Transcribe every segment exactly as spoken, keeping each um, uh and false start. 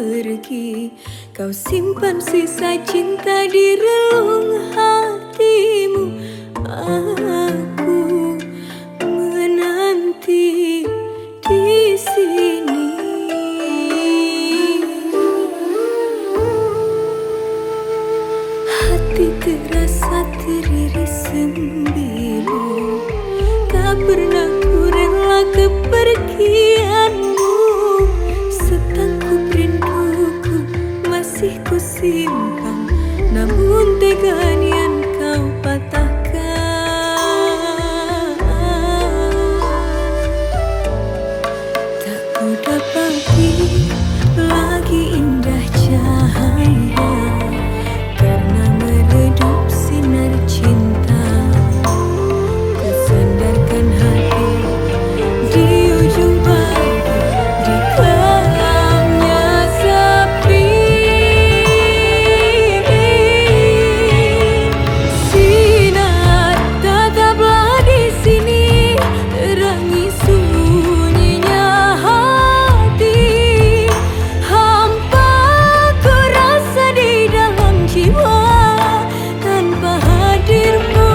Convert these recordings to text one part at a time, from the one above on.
pergi. Kau simpan sisa cinta di relung hatimu. Aku menanti di sini. Hati terasa teriris sembilu. Tak pernah ku rela kepergianmu. Setangkup rinduku masih ku simpan, namun teganya kau patahkan. Tak ku dapati lagi indah cahaya karena meredup sinar cinta. Ku sandarkan hati di ujung batu, di kelamnya sepi. Sinar tetaplah di sini, terangi sunyinya hati. Hampa ku rasa di dalam jiwa tanpa hadirmu.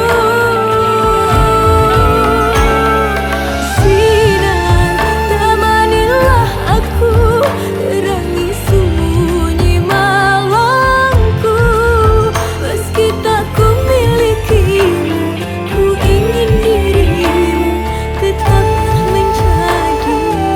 Sinar temanilah aku, terangi sunyi malamku. Meski tak ku milikimu, ku ingin dirimu tetaplah menjadi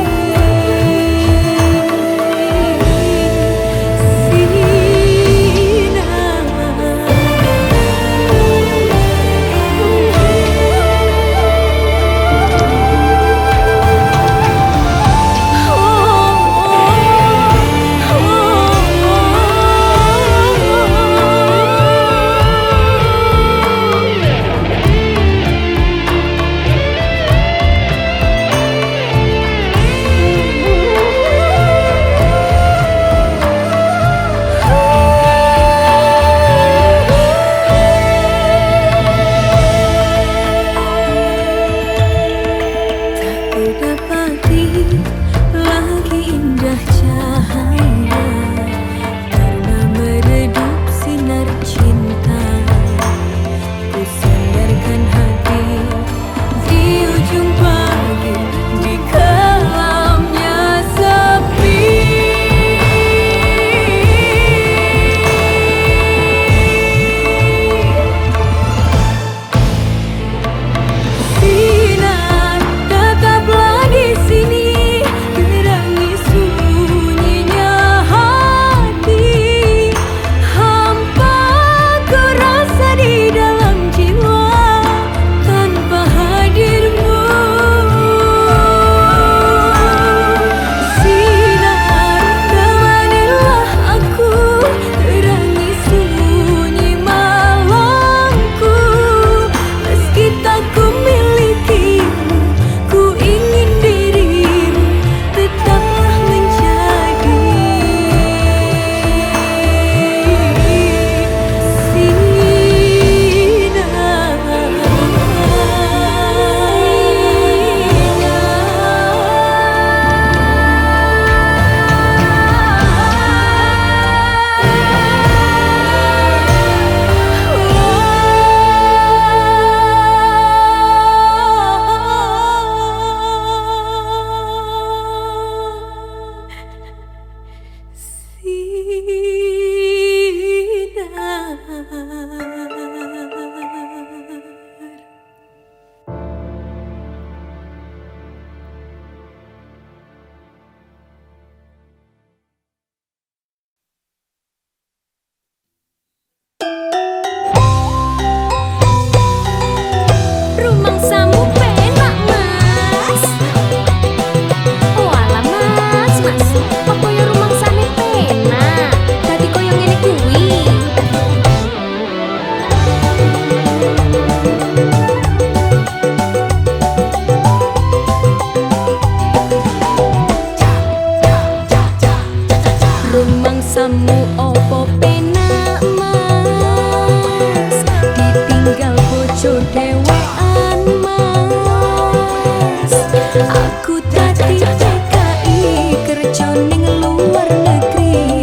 dapati lagi indah cahaya karena meredup sinar cinta. Ku sandarkan hati di ujung pagi, di kelamnya sepi. Sinar tetaplah di sini, terangi sunyinya hati. Hampa ku rasa di dalam jiwa tanpa hadirmu. Sinar temanilah aku, terangi sunyi malamku. Meski tak ku milikimu, ku ingin dirimu tetaplah menjadi rumangsamu penak mas. Oh alah mas, mas kok koyo rumangsane penak, dadi koyo ngene kuwi. Rumangsamu opo penak mas, ditinggal bojo dhewean mas. Aku tadi C K I kerja ning luar negeri.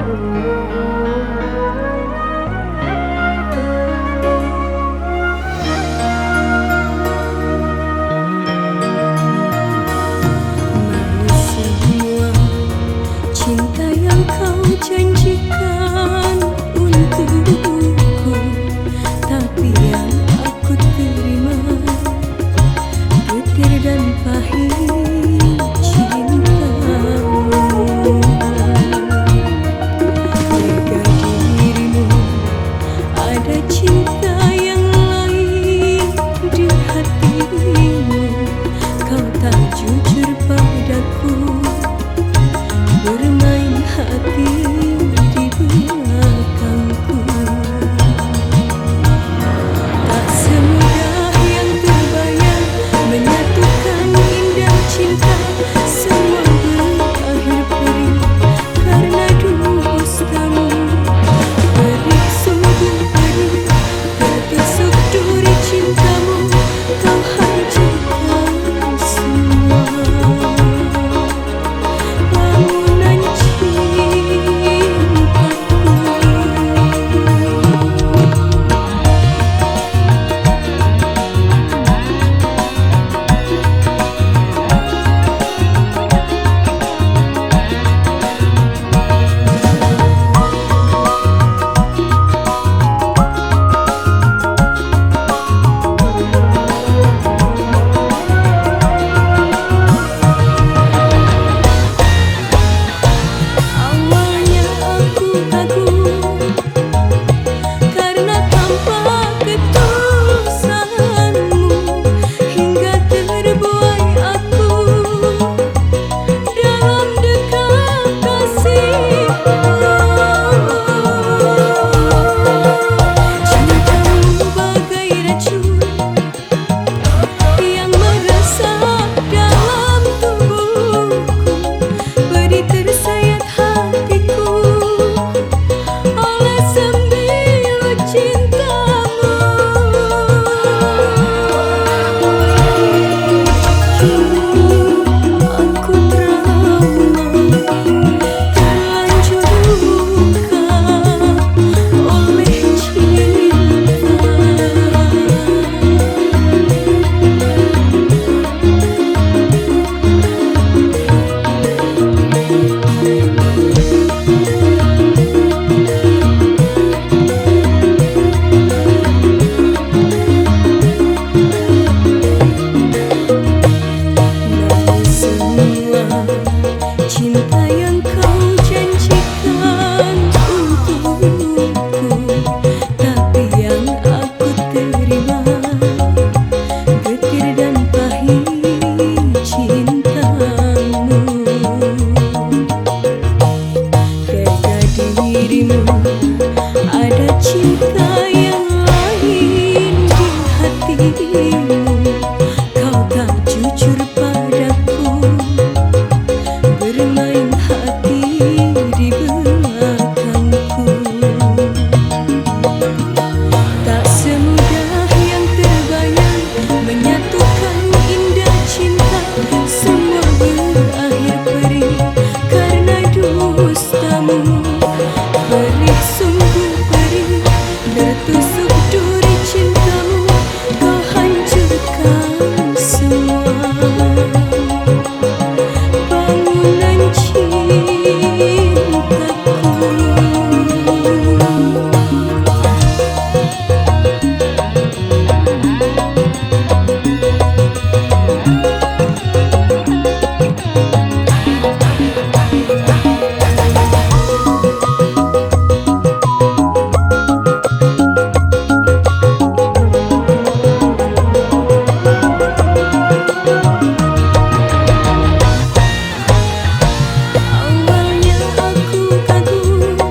Awalnya aku kagum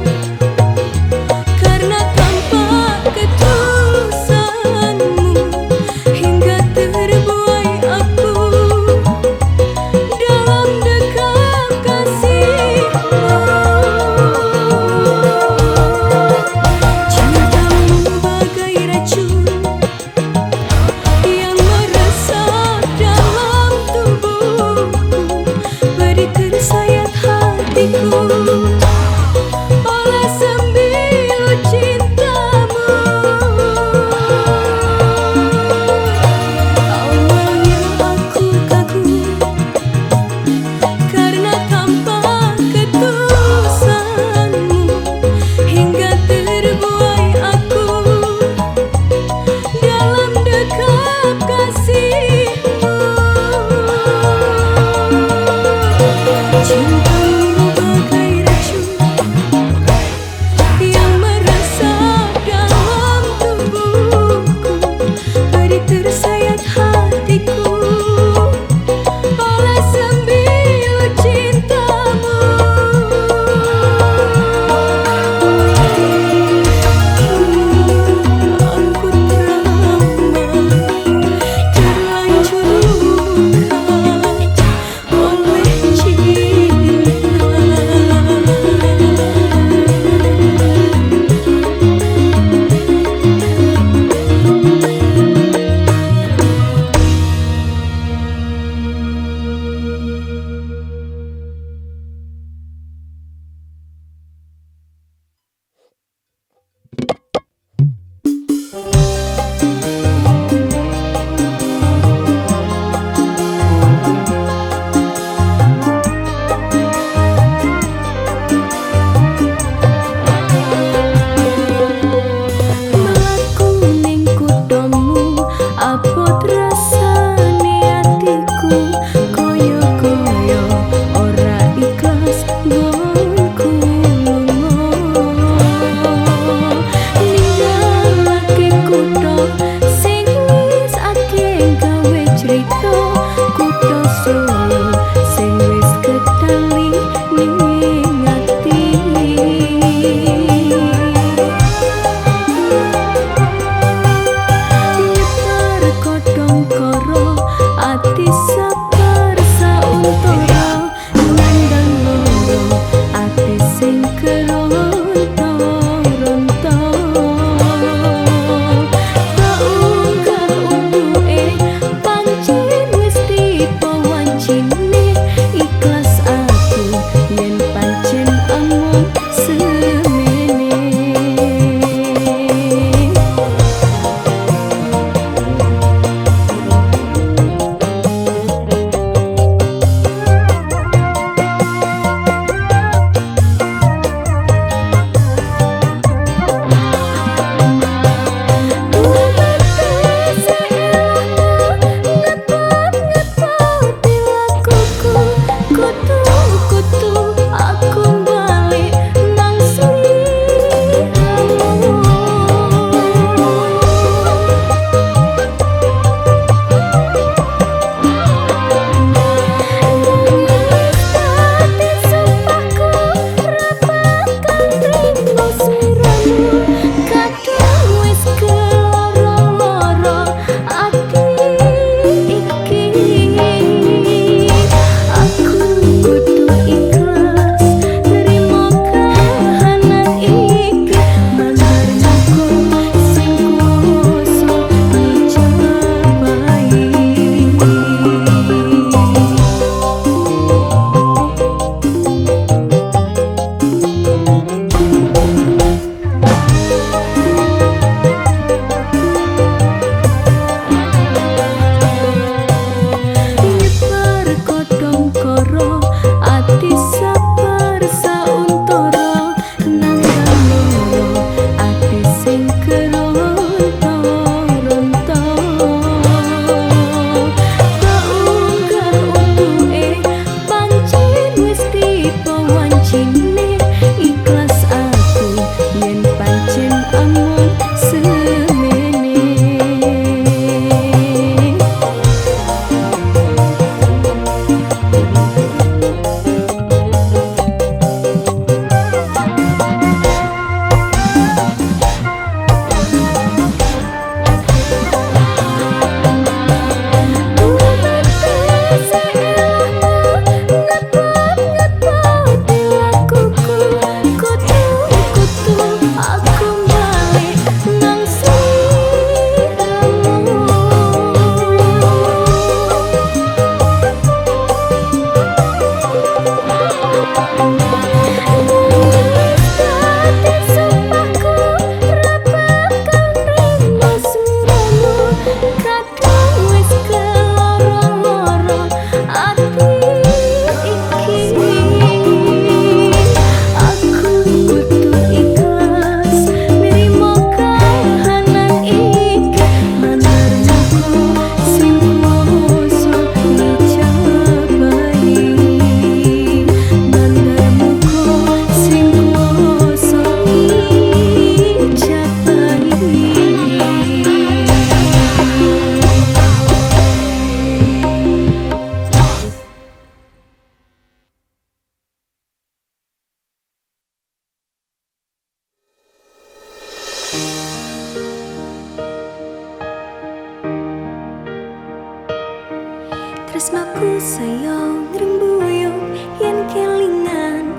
Tresnaku sayang rembuyung yen kelingan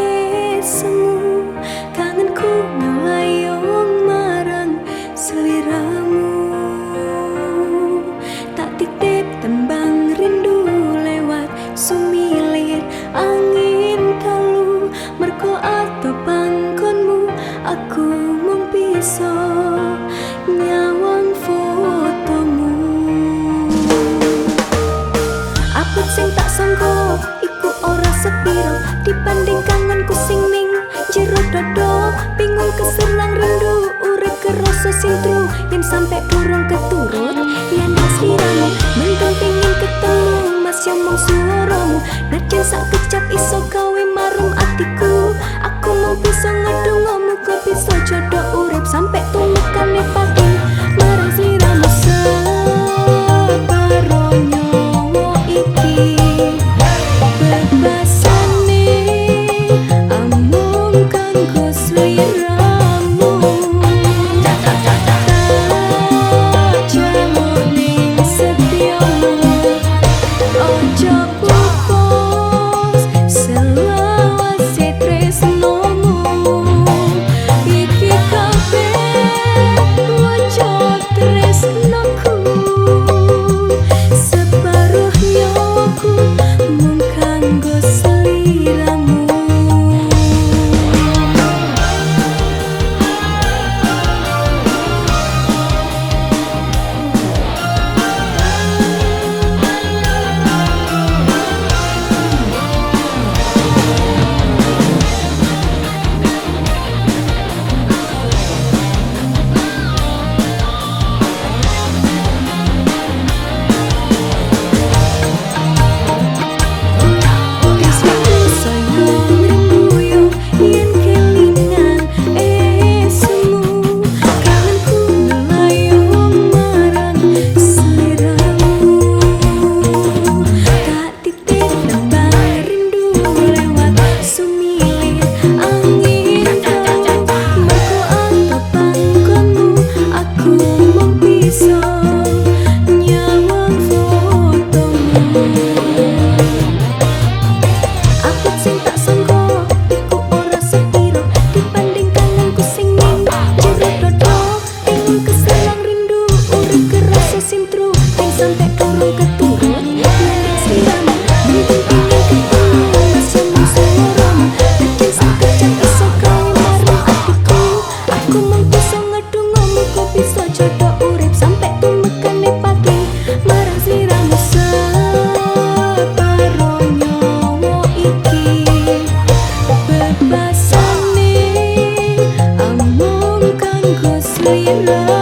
esemu, kangenku melayung marang seliramu. Tak titip tembang rindu lewat sumilir angin kalu, merko atau pangkonmu aku mung bisa nyawang fotomu. Apot sing tak sangka iku ora sepiro dibanding kangenku sing ning jero dada. Bingung keserang rindu urip kerasa sintru yen sampe durung keturut yen sliramu. Mendung pingin ketemu mas yo mung suaramu, najan sak kecap iso gawe marem atiku. Aku mau bisa ngedungamu kok bisa jodoh urip sampe tumekane pati marang sliramu. Separonyo iki bebasane amung kanggo sliramu. Jamu ning setiamu ojo pupus selawase tresnomu. yen